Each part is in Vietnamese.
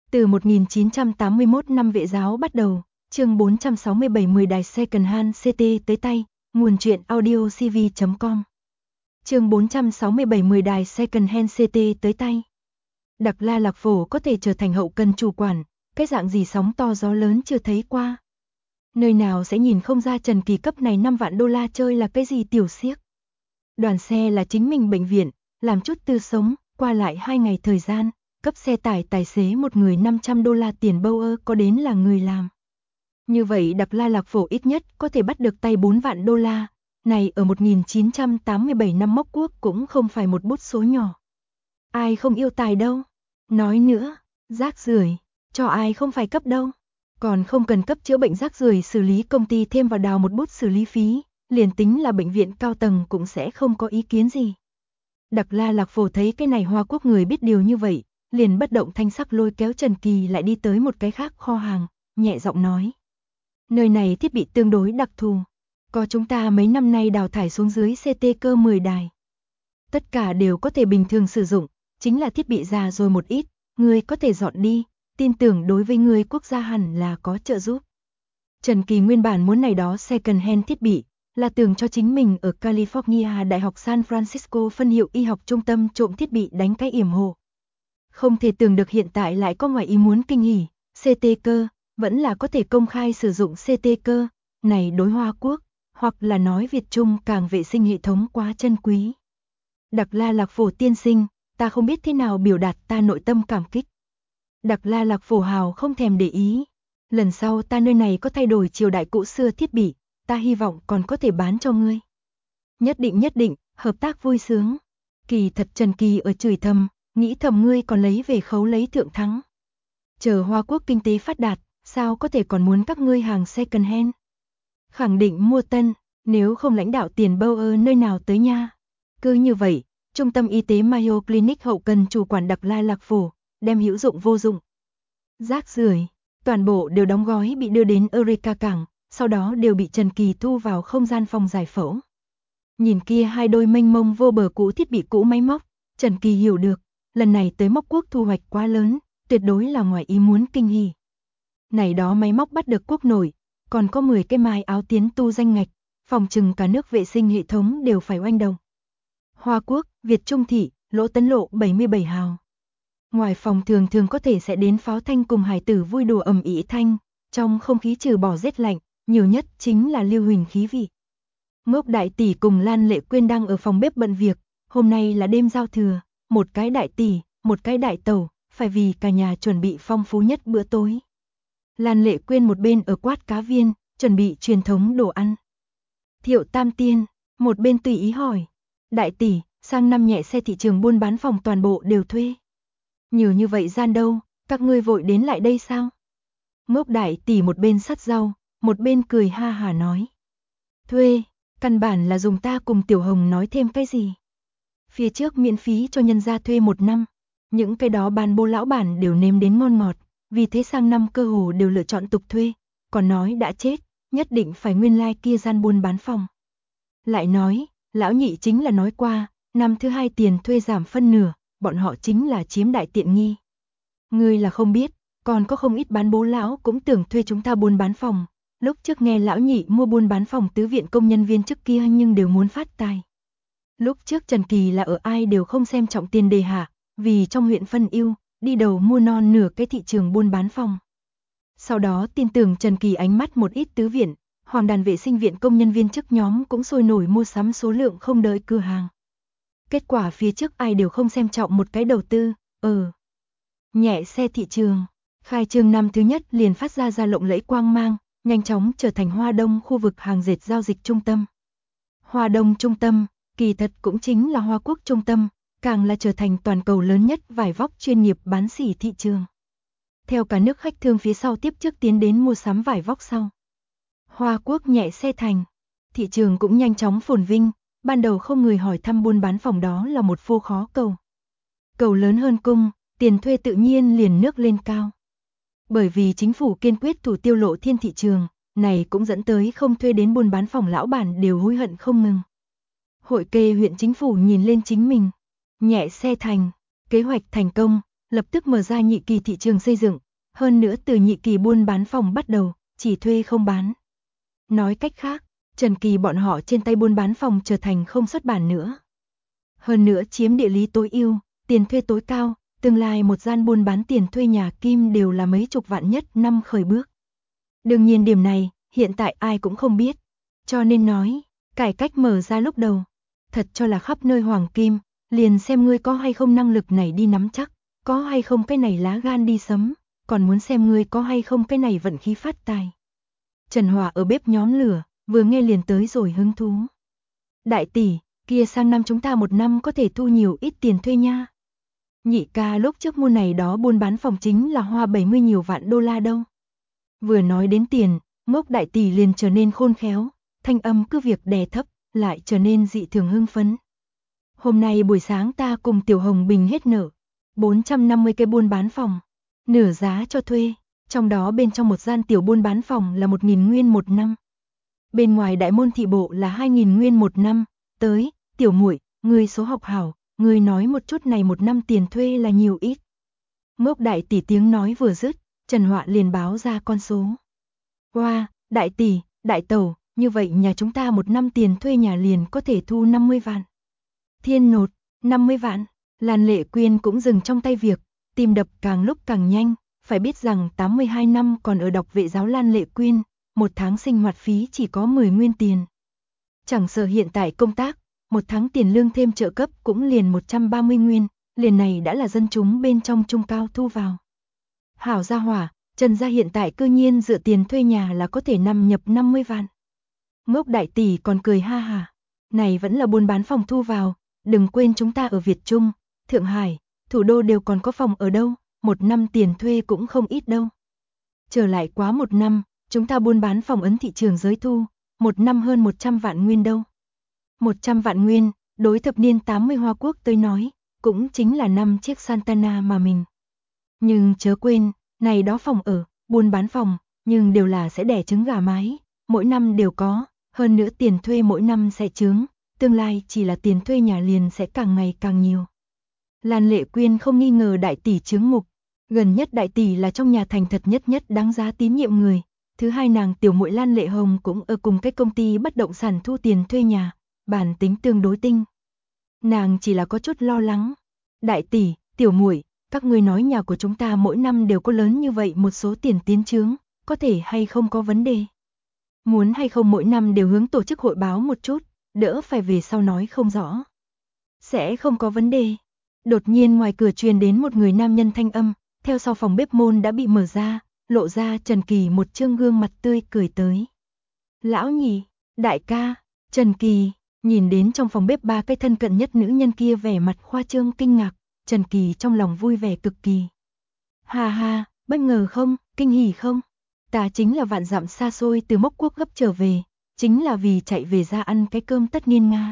Từ 1981 năm Vệ giáo bắt đầu, chương 467 10 đài second hand CT tới tay, nguồn truyện audio cv.com. Chương 467 10 đài second hand CT tới tay. Đặc La Lạc Phổ có thể trở thành hậu cần chủ quản, cái dạng gì sóng to gió lớn chưa thấy qua. Nơi nào sẽ nhìn không ra Trần Kỳ cấp này 5 vạn đô la chơi là cái gì tiểu xiếc. Đoàn xe là chính mình bệnh viện, làm chút tư sống, qua lại 2 ngày thời gian, cấp xe tải tài xế một người 500 đô la tiền bâu ơ có đến là người làm. Như vậy Đặc La Lạc Phổ ít nhất có thể bắt được tay 4 vạn đô la, này ở 1987 năm mốc quốc cũng không phải một bút số nhỏ. Ai không yêu tài đâu. Nói nữa, rác rưởi, cho ai không phải cấp đâu. Còn không cần cấp chữa bệnh rác rưởi xử lý công ty thêm vào đào một bút xử lý phí, liền tính là bệnh viện cao tầng cũng sẽ không có ý kiến gì. Đặc La Lạc Phổ thấy cái này Hoa Quốc người biết điều như vậy, liền bất động thanh sắc lôi kéo Trần Kỳ lại đi tới một cái khác kho hàng, nhẹ giọng nói. Nơi này thiết bị tương đối đặc thù, có chúng ta mấy năm nay đào thải xuống dưới CT cơ 10 đài. Tất cả đều có thể bình thường sử dụng, chính là thiết bị già rồi một ít, người có thể dọn đi, tin tưởng đối với người quốc gia hẳn là có trợ giúp. Trần Kỳ nguyên bản muốn này đó second hand thiết bị, là tưởng cho chính mình ở California Đại học San Francisco phân hiệu y học trung tâm trộm thiết bị đánh cái yểm hộ. Không thể tưởng được hiện tại lại có ngoài ý muốn kinh hỉ, CT cơ, vẫn là có thể công khai sử dụng CT cơ, này đối Hoa Quốc, hoặc là nói Việt Trung càng vệ sinh hệ thống quá chân quý. Đặc La Lạc Phổ tiên sinh, ta không biết thế nào biểu đạt ta nội tâm cảm kích. Đặc La Lạc Phổ hào không thèm để ý. Lần sau ta nơi này có thay đổi triều đại cũ xưa thiết bị, ta hy vọng còn có thể bán cho ngươi. Nhất định, hợp tác vui sướng. Kỳ thật Trần Kỳ ở chửi thầm, nghĩ thầm ngươi còn lấy về khấu lấy thượng thắng. Chờ Hoa Quốc kinh tế phát đạt, sao có thể còn muốn các ngươi hàng second hand. Khẳng định mua tân, nếu không lãnh đạo tiền bâu ơ nơi nào tới nha. Cứ như vậy, trung tâm y tế Mayo Clinic hậu cần chủ quản Đặc La Lạc Phổ, đem hữu dụng vô dụng. Rác rưởi, toàn bộ đều đóng gói bị đưa đến Eureka cảng, sau đó đều bị Trần Kỳ thu vào không gian phòng giải phẫu. Nhìn kia hai đôi mênh mông vô bờ cũ thiết bị cũ máy móc, Trần Kỳ hiểu được, lần này tới mốc quốc thu hoạch quá lớn, tuyệt đối là ngoài ý muốn kinh hỉ. Này đó máy móc bắt được quốc nổi, còn có 10 cái mái áo tiến tu danh ngạch, phòng trừng cả nước vệ sinh hệ thống đều phải oanh động. Hoa Quốc, Việt Trung thị, Lỗ Tấn Lộ 77 hào. Ngoài phòng thường có thể sẽ đến pháo thanh cùng hải tử vui đùa ầm ĩ thanh, trong không khí trừ bỏ rét lạnh, nhiều nhất chính là lưu huỳnh khí vị. Ngốc đại tỷ cùng Lan Lệ Quyên đang ở phòng bếp bận việc, hôm nay là đêm giao thừa, một cái đại tỷ, một cái đại tẩu, phải vì cả nhà chuẩn bị phong phú nhất bữa tối. Lan Lệ Quyên một bên ở quát cá viên, chuẩn bị truyền thống đồ ăn. Thiệu Tam Tiên, một bên tùy ý hỏi, đại tỷ, sang năm nhẹ xe thị trường buôn bán phòng toàn bộ đều thuê. Nhiều như vậy gian đâu, các ngươi vội đến lại đây sao? Ngốc đại tỷ một bên sắt rau, một bên cười ha hà nói. Thuê, căn bản là dùng ta cùng Tiểu Hồng nói thêm cái gì. Phía trước miễn phí cho nhân gia thuê 1 năm, những cái đó bán bô lão bản đều nếm đến ngon ngọt, vì thế sang năm cơ hồ đều lựa chọn tục thuê, còn nói đã chết, nhất định phải nguyên lai kia gian buôn bán phòng. Lại nói, lão nhị chính là nói qua, năm thứ 2 tiền thuê giảm phân nửa, bọn họ chính là chiếm đại tiện nghi. Ngươi là không biết, còn có không ít bán bố lão cũng tưởng thuê chúng ta buôn bán phòng. Lúc trước nghe lão nhị mua buôn bán phòng tứ viện công nhân viên trước kia nhưng đều muốn phát tài. Lúc trước Trần Kỳ là ở ai đều không xem trọng tiền đề hạ, vì trong huyện phân ưu, đi đầu mua non nửa cái thị trường buôn bán phòng. Sau đó tin tưởng Trần Kỳ ánh mắt một ít tứ viện, hoàng đàn vệ sinh viện công nhân viên chức nhóm cũng sôi nổi mua sắm số lượng không đợi cửa hàng. Kết quả phía trước ai đều không xem trọng một cái đầu tư, nhẹ xe thị trường. Khai trương năm thứ nhất liền phát ra lộng lẫy quang mang, nhanh chóng trở thành Hoa Đông khu vực hàng dệt giao dịch trung tâm. Hoa Đông trung tâm, kỳ thật cũng chính là Hoa Quốc trung tâm, càng là trở thành toàn cầu lớn nhất vải vóc chuyên nghiệp bán sỉ thị trường. Theo cả nước khách thương phía sau tiếp trước tiến đến mua sắm vải vóc sau. Hoa Quốc nhẹ xe thành, thị trường cũng nhanh chóng phồn vinh, ban đầu không người hỏi thăm buôn bán phòng đó là một phô khó cầu. Cầu lớn hơn cung, tiền thuê tự nhiên liền nước lên cao. Bởi vì chính phủ kiên quyết thủ tiêu lộ thiên thị trường, này cũng dẫn tới không thuê đến buôn bán phòng lão bản đều hối hận không ngừng. Hội kê huyện chính phủ nhìn lên chính mình, nhẹ xe thành, kế hoạch thành công, lập tức mở ra nhị kỳ thị trường xây dựng, hơn nữa từ nhị kỳ buôn bán phòng bắt đầu, chỉ thuê không bán. Nói cách khác, Trần Kỳ bọn họ trên tay buôn bán phòng trở thành không xuất bản nữa. Hơn nữa chiếm địa lý tối ưu, tiền thuê tối cao, tương lai một gian buôn bán tiền thuê nhà kim đều là mấy chục vạn nhất năm khởi bước. Đương nhiên điểm này, hiện tại ai cũng không biết. Cho nên nói, cải cách mở ra lúc đầu, thật cho là khắp nơi hoàng kim, liền xem ngươi có hay không năng lực này đi nắm chắc, có hay không cái này lá gan đi sấm, còn muốn xem ngươi có hay không cái này vận khí phát tài. Trần Hòa ở bếp nhóm lửa, vừa nghe liền tới rồi hứng thú. Đại tỷ, kia sang năm chúng ta một năm có thể thu nhiều ít tiền thuê nha. Nhị ca lúc trước mua này đó buôn bán phòng chính là hoa 70 nhiều vạn đô la đâu. Vừa nói đến tiền, Ngốc đại tỷ liền trở nên khôn khéo, thanh âm cứ việc đè thấp, lại trở nên dị thường hưng phấn. Hôm nay buổi sáng ta cùng Tiểu Hồng Bình hết nợ, 450 cái buôn bán phòng, nửa giá cho thuê, trong đó bên trong một gian tiểu buôn bán phòng là 1.000 nguyên một năm. Bên ngoài đại môn thị bộ là 2.000 nguyên một năm, tới, tiểu muội, ngươi số học hảo, ngươi nói một chút này một năm tiền thuê là nhiều ít. Ngốc đại tỷ tiếng nói vừa dứt, Trần Họa liền báo ra con số. Wow, đại tỷ, đại tẩu, như vậy nhà chúng ta một năm tiền thuê nhà liền có thể thu 50 vạn. Thiên nột, 50 vạn, Lan Lệ Quyên cũng dừng trong tay việc, tim đập càng lúc càng nhanh, phải biết rằng 82 năm còn ở đọc vệ giáo Lan Lệ Quyên, một tháng sinh hoạt phí chỉ có 10 nguyên tiền. Chẳng sợ hiện tại công tác, một tháng tiền lương thêm trợ cấp cũng liền 130 nguyên, liền này đã là dân chúng bên trong trung cao thu vào. Hảo gia hỏa, Trần gia hiện tại cư nhiên dựa tiền thuê nhà là có thể nằm nhập 50 vạn. Ngốc đại tỷ còn cười ha hả, này vẫn là buôn bán phòng thu vào, đừng quên chúng ta ở Việt Trung, Thượng Hải, thủ đô đều còn có phòng ở đâu, một năm tiền thuê cũng không ít đâu. Trở lại quá một năm, chúng ta buôn bán phòng ấn thị trường giới thu, một năm hơn 100 vạn nguyên đâu. 100 vạn nguyên, đối thập niên 80 Hoa Quốc tới nói, cũng chính là 5 chiếc Santana mà mình. Nhưng chớ quên, này đó phòng ở, buôn bán phòng, nhưng đều là sẽ đẻ trứng gà mái, mỗi năm đều có, hơn nữa tiền thuê mỗi năm sẽ chướng, tương lai chỉ là tiền thuê nhà liền sẽ càng ngày càng nhiều. Lan Lệ Quyên không nghi ngờ đại tỷ chướng mục, gần nhất đại tỷ là trong nhà thành thật nhất đáng giá tín nhiệm người, thứ hai nàng tiểu muội Lan Lệ Hồng cũng ở cùng cái công ty bất động sản thu tiền thuê nhà, bản tính tương đối tinh. Nàng chỉ là có chút lo lắng. Đại tỷ, tiểu muội, các ngươi nói nhà của chúng ta mỗi năm đều có lớn như vậy một số tiền tiến chướng, có thể hay không có vấn đề? Muốn hay không mỗi năm đều hướng tổ chức hội báo một chút, đỡ phải về sau nói không rõ. Sẽ không có vấn đề. Đột nhiên ngoài cửa truyền đến một người nam nhân thanh âm, theo sau phòng bếp môn đã bị mở ra, lộ ra Trần Kỳ một trương gương mặt tươi cười tới. Lão nhị, đại ca, Trần Kỳ, nhìn đến trong phòng bếp ba cái thân cận nhất nữ nhân kia vẻ mặt khoa trương kinh ngạc, Trần Kỳ trong lòng vui vẻ cực kỳ. Ha ha, bất ngờ không, kinh hỉ không? Ta chính là vạn dặm xa xôi từ Mốc Quốc gấp trở về, chính là vì chạy về ra ăn cái cơm tất niên Nga.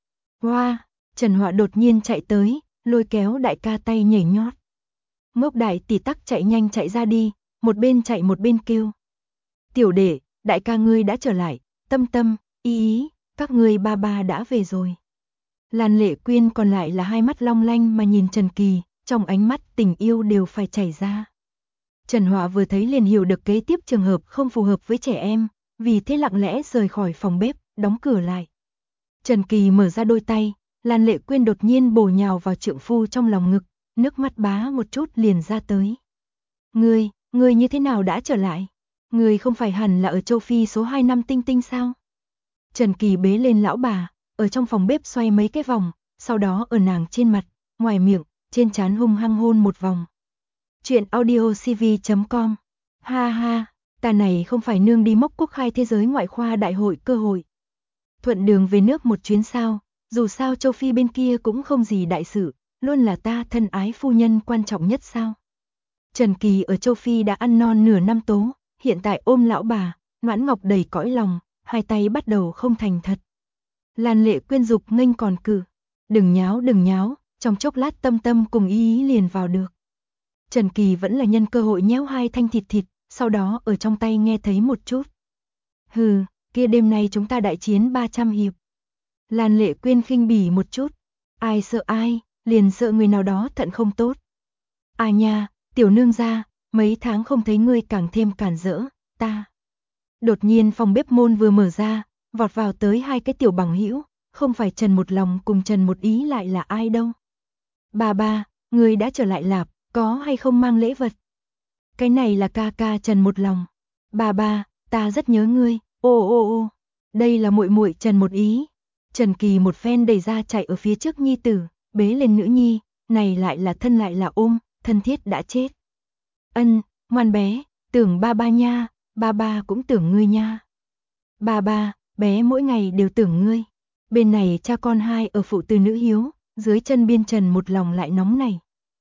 Wow, Trần Họa đột nhiên chạy tới, lôi kéo đại ca tay nhảy nhót. Ngốc đại tỷ tắc chạy nhanh chạy ra đi, một bên chạy một bên kêu. Tiểu đệ, đại ca ngươi đã trở lại, Tâm Tâm, ý, các ngươi ba ba đã về rồi. Lan Lệ Quyên còn lại là hai mắt long lanh mà nhìn Trần Kỳ, trong ánh mắt tình yêu đều phải chảy ra. Trần Họa vừa thấy liền hiểu được kế tiếp trường hợp không phù hợp với trẻ em, vì thế lặng lẽ rời khỏi phòng bếp, đóng cửa lại. Trần Kỳ mở ra đôi tay, Lan Lệ Quyên đột nhiên bổ nhào vào trượng phu trong lòng ngực, nước mắt bá một chút liền ra tới. Ngươi như thế nào đã trở lại? Ngươi không phải hẳn là ở châu Phi số 2 năm Tinh Tinh sao? Trần Kỳ bế lên lão bà, ở trong phòng bếp xoay mấy cái vòng, sau đó ở nàng trên mặt, ngoài miệng, trên trán hung hăng hôn một vòng. Chuyện audiocv.com. Ha ha, ta này không phải nương đi Mốc Quốc khai thế giới ngoại khoa đại hội cơ hội. Thuận đường về nước một chuyến sao, dù sao châu Phi bên kia cũng không gì đại sự, luôn là ta thân ái phu nhân quan trọng nhất sao. Trần Kỳ ở châu Phi đã ăn non nửa năm tố, hiện tại ôm lão bà, Noãn Ngọc đầy cõi lòng, hai tay bắt đầu không thành thật. Lan Lệ Quyên dục nghênh còn cử, đừng nháo, trong chốc lát Tâm Tâm cùng ý liền vào được. Trần Kỳ vẫn là nhân cơ hội nhéo hai thanh thịt, sau đó ở trong tay nghe thấy một chút. Hừ, kia đêm nay chúng ta đại chiến 300 hiệp. Lan Lệ Quyên khinh bỉ một chút, ai sợ ai, liền sợ người nào đó thận không tốt. À nha, tiểu nương gia, mấy tháng không thấy ngươi càng thêm cản rỡ, ta. Đột nhiên phòng bếp môn vừa mở ra, vọt vào tới hai cái tiểu bằng hữu, không phải Trần Một Lòng cùng Trần Một Ý lại là ai đâu. Ba, ngươi đã trở lại lạp, có hay không mang lễ vật? Cái này là ca ca Trần Một Lòng. Ba, ta rất nhớ ngươi, ô, đây là muội muội Trần Một Ý. Trần Kỳ một phen đẩy ra chạy ở phía trước nhi tử, bế lên nữ nhi, này lại là thân lại là ôm, thân thiết đã chết. Ân, ngoan bé, tưởng ba nha, ba cũng tưởng ngươi nha. Ba, bé mỗi ngày đều tưởng ngươi. Bên này cha con hai ở phụ từ nữ hiếu, dưới chân biên Trần Một Lòng lại nóng này.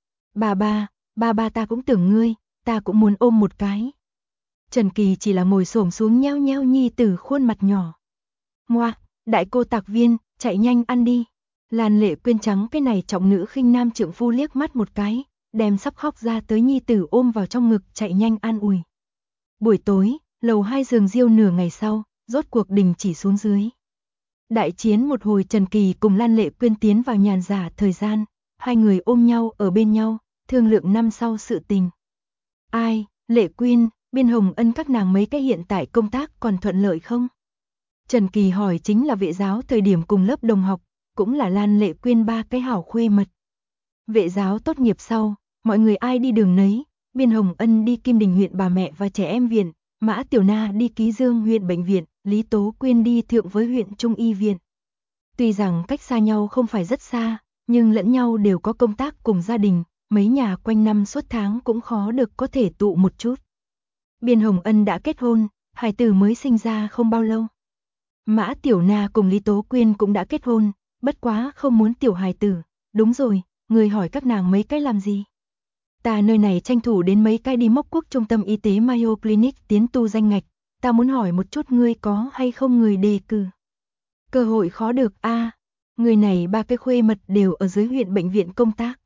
Ba ta cũng tưởng ngươi, ta cũng muốn ôm một cái. Trần Kỳ chỉ là ngồi xổm xuống nheo nheo nhi tử khuôn mặt nhỏ. Ngoa, đại cô Tạc Viên, chạy nhanh ăn đi. Lan Lệ Quyên trắng cái này trọng nữ khinh nam trượng phu liếc mắt một cái, đem sắp khóc ra tới nhi tử ôm vào trong ngực chạy nhanh an ủi. Buổi tối, lầu 2 giường riêu nửa ngày sau, rốt cuộc đình chỉ xuống dưới. Đại chiến một hồi, Trần Kỳ cùng Lan Lệ Quyên tiến vào nhàn giả thời gian, hai người ôm nhau ở bên nhau, thương lượng năm sau sự tình. Ai, Lệ Quyên, Biên Hồng Ân các nàng mấy cái hiện tại công tác còn thuận lợi không? Trần Kỳ hỏi chính là vệ giáo thời điểm cùng lớp đồng học, cũng là Lan Lệ Quyên ba cái hảo khuê mật. Vệ giáo tốt nghiệp sau, mọi người ai đi đường nấy, Biên Hồng Ân đi Kim Đình huyện bà mẹ và trẻ em viện, Mã Tiểu Na đi Ký Dương huyện bệnh viện, Lý Tố Quyên đi Thượng với huyện Trung y viện. Tuy rằng cách xa nhau không phải rất xa, nhưng lẫn nhau đều có công tác cùng gia đình, mấy nhà quanh năm suốt tháng cũng khó được có thể tụ một chút. Biên Hồng Ân đã kết hôn, hài tử mới sinh ra không bao lâu. Mã Tiểu Na cùng Lý Tố Quyên cũng đã kết hôn, bất quá không muốn tiểu hài tử. Đúng rồi, người hỏi các nàng mấy cái làm gì? Ta nơi này tranh thủ đến mấy cái đi mốc quốc trung tâm y tế Mayo Clinic tiến tu danh ngạch, ta muốn hỏi một chút ngươi có hay không người đề cử. Cơ hội khó được a, người này ba cái khuê mật đều ở dưới huyện bệnh viện công tác.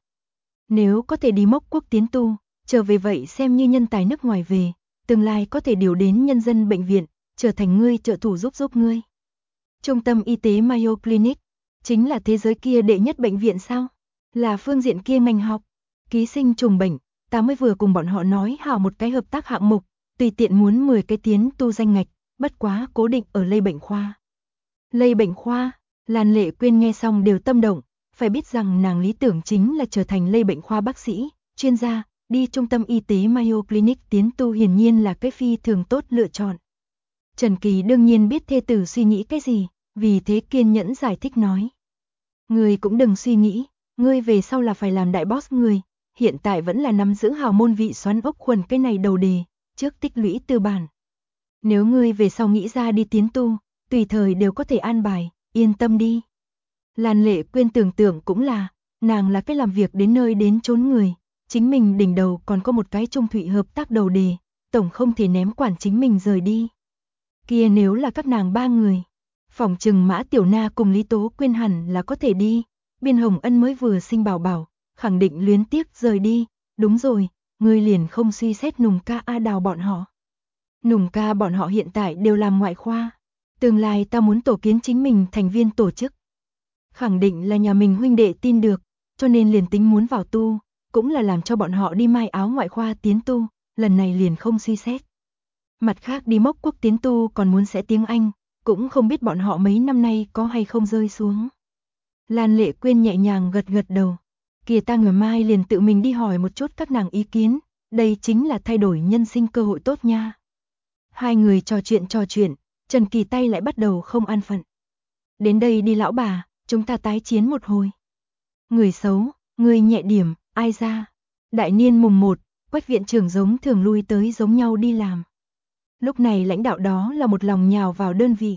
Nếu có thể đi mốc quốc tiến tu, trở về vậy xem như nhân tài nước ngoài về, tương lai có thể điều đến nhân dân bệnh viện, trở thành ngươi trợ thủ giúp ngươi. Trung tâm y tế Mayo Clinic, chính là thế giới kia đệ nhất bệnh viện sao? Là phương diện kia ngành học, ký sinh trùng bệnh, ta mới vừa cùng bọn họ nói hảo một cái hợp tác hạng mục, tùy tiện muốn 10 cái tiến tu danh ngạch, bất quá cố định ở lây bệnh khoa. Lây bệnh khoa, Lan Lệ Quyên nghe xong đều tâm động, phải biết rằng nàng lý tưởng chính là trở thành lây bệnh khoa bác sĩ, chuyên gia, đi trung tâm y tế Mayo Clinic tiến tu hiển nhiên là cái phi thường tốt lựa chọn. Trần Kỳ đương nhiên biết thê tử suy nghĩ cái gì, vì thế kiên nhẫn giải thích nói. Ngươi cũng đừng suy nghĩ, ngươi về sau là phải làm đại boss người, hiện tại vẫn là nắm giữ hào môn vị xoắn ốc khuẩn cái này đầu đề, trước tích lũy tư bản. Nếu ngươi về sau nghĩ ra đi tiến tu, tùy thời đều có thể an bài, yên tâm đi. Lan Lệ Quyên tưởng tượng cũng là, nàng là cái làm việc đến nơi đến chốn người, chính mình đỉnh đầu còn có một cái trung thủy hợp tác đầu đề, tổng không thể ném quản chính mình rời đi. Kia nếu là các nàng ba người, phỏng chừng Mã Tiểu Na cùng Lý Tố Quyên hẳn là có thể đi, Biên Hồng Ân mới vừa sinh bảo bảo, khẳng định luyến tiếc rời đi, đúng rồi, ngươi liền không suy xét Nùng ca A Đào bọn họ. Nùng ca bọn họ hiện tại đều làm ngoại khoa, tương lai ta muốn tổ kiến chính mình thành viên tổ chức. Khẳng định là nhà mình huynh đệ tin được, cho nên liền tính muốn vào tu, cũng là làm cho bọn họ đi mai áo ngoại khoa tiến tu, lần này liền không suy xét. Mặt khác đi mốc quốc tiến tu còn muốn sẽ tiếng Anh, cũng không biết bọn họ mấy năm nay có hay không rơi xuống. Lan Lệ Quyên nhẹ nhàng gật gật đầu, kìa ta ngày mai liền tự mình đi hỏi một chút các nàng ý kiến, đây chính là thay đổi nhân sinh cơ hội tốt nha. Hai người trò chuyện, Trần Kỳ tay lại bắt đầu không an phận. Đến đây đi lão bà, chúng ta tái chiến một hồi. Người xấu, người nhẹ điểm, ai ra. Đại niên mùng 1, Quách viện trưởng giống thường lui tới giống nhau đi làm. Lúc này lãnh đạo đó là một lòng nhào vào đơn vị.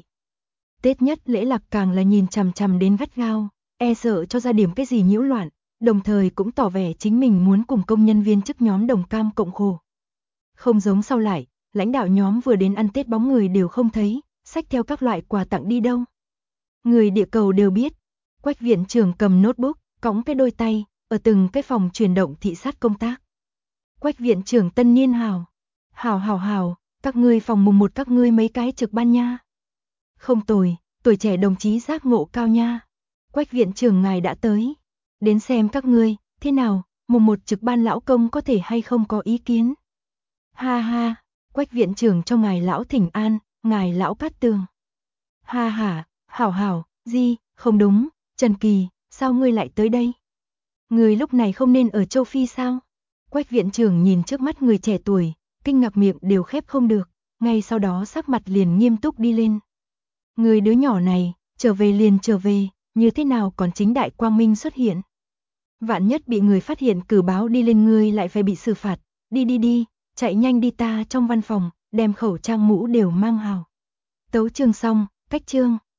Tết nhất lễ lạc càng là nhìn chằm chằm đến gắt gao, e sợ cho ra điểm cái gì nhiễu loạn, đồng thời cũng tỏ vẻ chính mình muốn cùng công nhân viên chức nhóm đồng cam cộng khổ. Không giống sau lại, lãnh đạo nhóm vừa đến ăn Tết bóng người đều không thấy, xách theo các loại quà tặng đi đâu. Người địa cầu đều biết, Quách viện trưởng cầm notebook, cõng cái đôi tay, ở từng cái phòng chuyển động thị sát công tác. Quách viện trưởng tân niên hào, hào, các ngươi phòng mùng 1 các ngươi mấy cái trực ban nha. Không tồi, tuổi trẻ đồng chí giác ngộ cao nha. Quách viện trưởng ngài đã tới, đến xem các ngươi, thế nào, mùng 1 trực ban lão công có thể hay không có ý kiến? Ha ha, Quách viện trưởng cho ngài lão thỉnh an, ngài lão Cát Tường. Ha ha, hảo hảo, gì, không đúng, Trần Kỳ, sao ngươi lại tới đây? Ngươi lúc này không nên ở châu Phi sao? Quách viện trưởng nhìn trước mắt người trẻ tuổi, kinh ngạc miệng đều khép không được, ngay sau đó sắc mặt liền nghiêm túc đi lên. Người đứa nhỏ này, trở về liền trở về, như thế nào còn chính đại quang minh xuất hiện? Vạn nhất bị người phát hiện cử báo đi lên ngươi lại phải bị xử phạt, đi, chạy nhanh đi ta trong văn phòng, đem khẩu trang mũ đều mang hào. Tấu chương xong, cách chương.